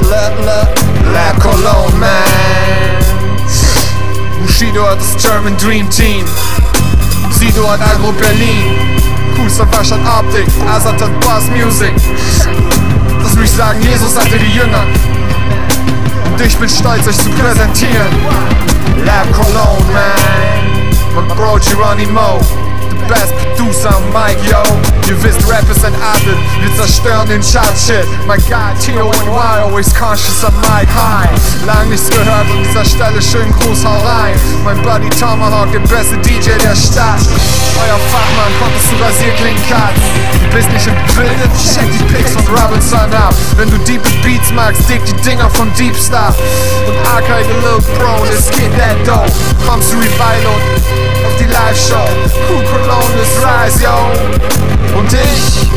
Lab Cologne, man. Bushido hat das German Dream Team. Sido hat Agro Berlin. Savage hat Optik, Azad hat Bass Music. Lass mich sagen, Jesus hatte die Jünger. Und ich bin stolz, euch zu präsentieren. Lab Cologne, man. My bro Geronimo, the best producer am Mic, yo. Ihr wisst, Rap ist ein Adel, wir zerstören den Chart-Shit. My God, T.O.N.Y, always conscious am Mic, high. Lang nichts gehört, an dieser Stelle schönen Gruß, hau rein. Mein Buddy Tomahawk, der beste DJ der Stadt. Euer Fachmann, konntest du Rasierklingen cutten. Du bist nicht im Bilde, check die Pics von Robinson ab. Wenn du deep Beats magst, dick die Dinger von Deep Star. Und Arcade the Lil Bro, let's get that dough. Kommst du Revival auf die Live-Show. Cologne ist Rise, yo. Und ich,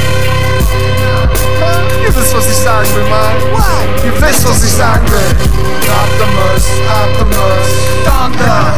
ihr wisst, was ich sagen will, man. Ihr wisst, was ich sagen will. Optimus, Thunder,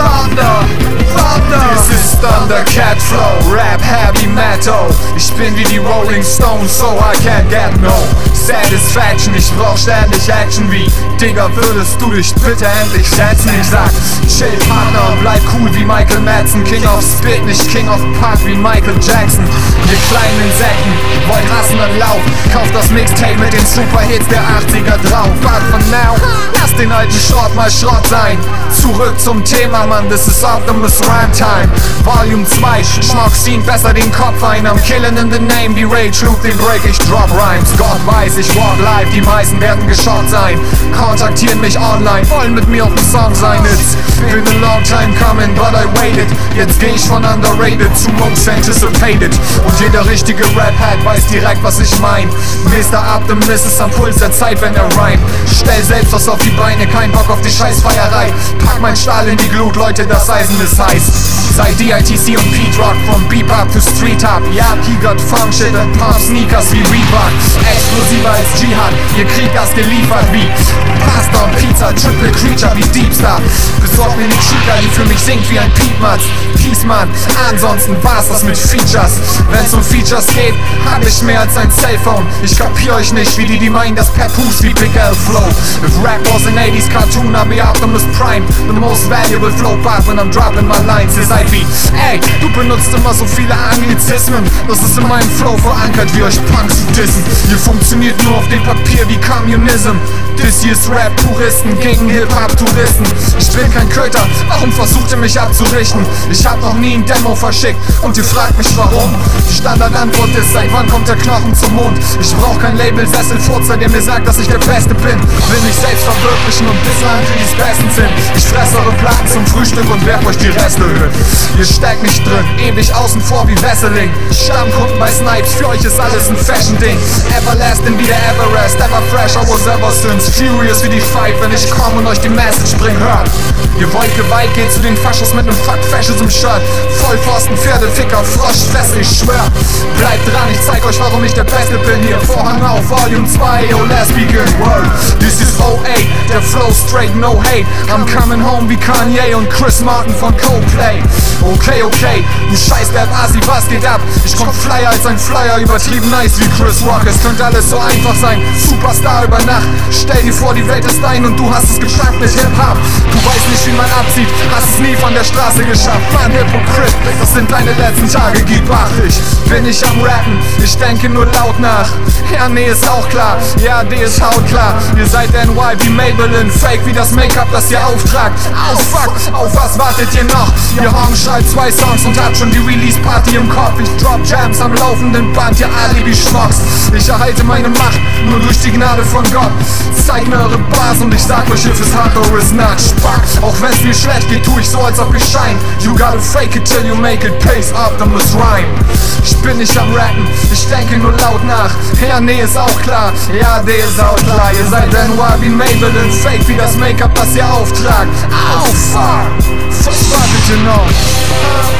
This is Thundercat Flow, Rap Heavy Metal. Ich bin wie die Rolling Stones, so I can't get no Satisfaction. Ich brauch ständig Action wie Digga, würdest du dich bitte endlich setzen? Ich sag, chill Partner und bleib cool wie Michael Madsen. King of Spit, nicht King of Punk wie Michael Jackson. Ihr kleinen Insekten, wollt hassen und lauf. Kauft das Mixtape mit den Superhits der 80er drauf. But for now, lass den alten Schrott mal Schrott sein. Zurück zum Thema, Mann, this is Optimus Rhyme Time. Volume 2, schmockst ihn besser den Kopf ein. I'm killing in the name, die Rage schlug den Break, ich drop Rhymes. Gott weiß, ich walk live, die meisten werden geschockt sein. Kontaktieren mich online, wollen mit mir auf dem Song sein. It's been a long time coming, but I waited. Jetzt geh ich von underrated zu most anticipated. Und jeder richtige Rap-Head weiß direkt, was ich mein. Mr. Optimus ist am Puls der Zeit, wenn er rhyme. Stell selbst was auf die Beine, kein Bock auf die Scheißfeierei. Pack mein Stahl in die Glut, Leute, das Eisen ist heiß. Seit DITC und Pete Rock, from Bebop to Street Hop. Ja, he got funk shit and pump sneakers wie Reebok. Explosiver als Jihad, ihr Krieg das geliefert wie Pasta und Pizza, Triple Creature wie Deepstar. Besorg mir die Chica, die für mich singt wie ein Piepmatz. Peace, Mann, ansonsten war's das mit Features. Wenn's um Features geht, hab ich mehr als ein Cellphone. Ich kapier euch nicht, wie die meinen, das Papoose wie Big L Flow. If rap was an 80s cartoon, I'll be Optimus Prime. The most valuable flow part when I'm dropping my lines. Ihr seid wie, ey, du benutzt immer so viele Anglizismen. Das ist in meinem Flow verankert, wie euch Punks zu dissen. Ihr funktioniert nur auf dem Papier wie Communism. Das hier ist Rap-Puristen gegen Hip-Hop-Touristen. Ich bin kein Köter, warum versucht ihr mich abzurichten? Ich hab noch nie ein Demo verschickt und ihr fragt mich warum. Die Standardantwort ist, seit wann kommt der Knochen zum Mund? Ich brauch kein Label-Sesselfurzer, der mir sagt, dass ich der Beste bin. Will mich selbst verwirklichen und bislang für die's Besten sind. Ich fress eure Platten zum Frühstück und werf euch die Reste hin. Ihr steckt nicht drin, ewig außen vor wie Wesseling. Stammkunden bei Snipes, für euch ist alles ein Fashion-Ding. Everlasting wie der Everest, ever fresh, I was ever since. Furious wie die Fight, wenn ich komm und euch die Message bring, hört. Ihr wollt Gewalt, geht zu den Faschos mit nem Fuck-Fascism-Shirt. Vollpfosten, Pferdeficker, Froschfresse, ich schwör. Bleibt dran, ich zeig euch, warum ich der Beste bin hier. Vorhang auf, Volume 2, yo, let's begin, word. This is 08, der Flow straight, no hate. I'm coming home wie Kanye und Chris Martin von Coldplay. Okay, du scheiß Rap-Assi, was geht ab? Ich komm flyer als ein Flyer, übertrieben nice wie Chris Rock. Es könnte alles so einfach sein, Superstar über Nacht. Stell dir vor, die Welt ist dein und du hast es geschafft mit Hip-Hop. Du weißt nicht, wie man abzieht, hast es nie von der Straße geschafft. Mann, Hypocrite, das sind deine letzten Tage, gib acht. Ich bin nicht am Rappen, ich denke nur laut nach. Ja, nee, ist auch klar, ja, D ist hautklar. Ihr seid NY wie Maybelline, fake wie das Make-up, das ihr auftragt. Oh fuck, auf was wartet ihr noch? Ihr Hong schreibt 2 Songs und habt schon die Release-Party im Kopf. Ich drop Jams am laufenden Band, ihr Alibi-Schmocks. Ich erhalte meine Macht nur durch die Gnade von Gott. Zeig mir eure Bars und ich sag euch, if it's hardcore is not Spack. Auch wenn's mir schlecht geht, tu ich so, als ob ich schein. You gotta fake it till you make it, Pace Optimus Rhyme. Ich bin nicht am Rappen, ich denke nur laut nach. Ja, nee, ist auch klar, ja, D ist auch klar. Ihr seid NY wie Maybelline, fake wie das Make-up, das ihr auftragt. Oh fuck, was wartet ihr noch?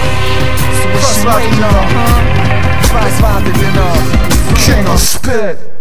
Was wartet ihr noch? Was wartet ihr noch? King of Spit.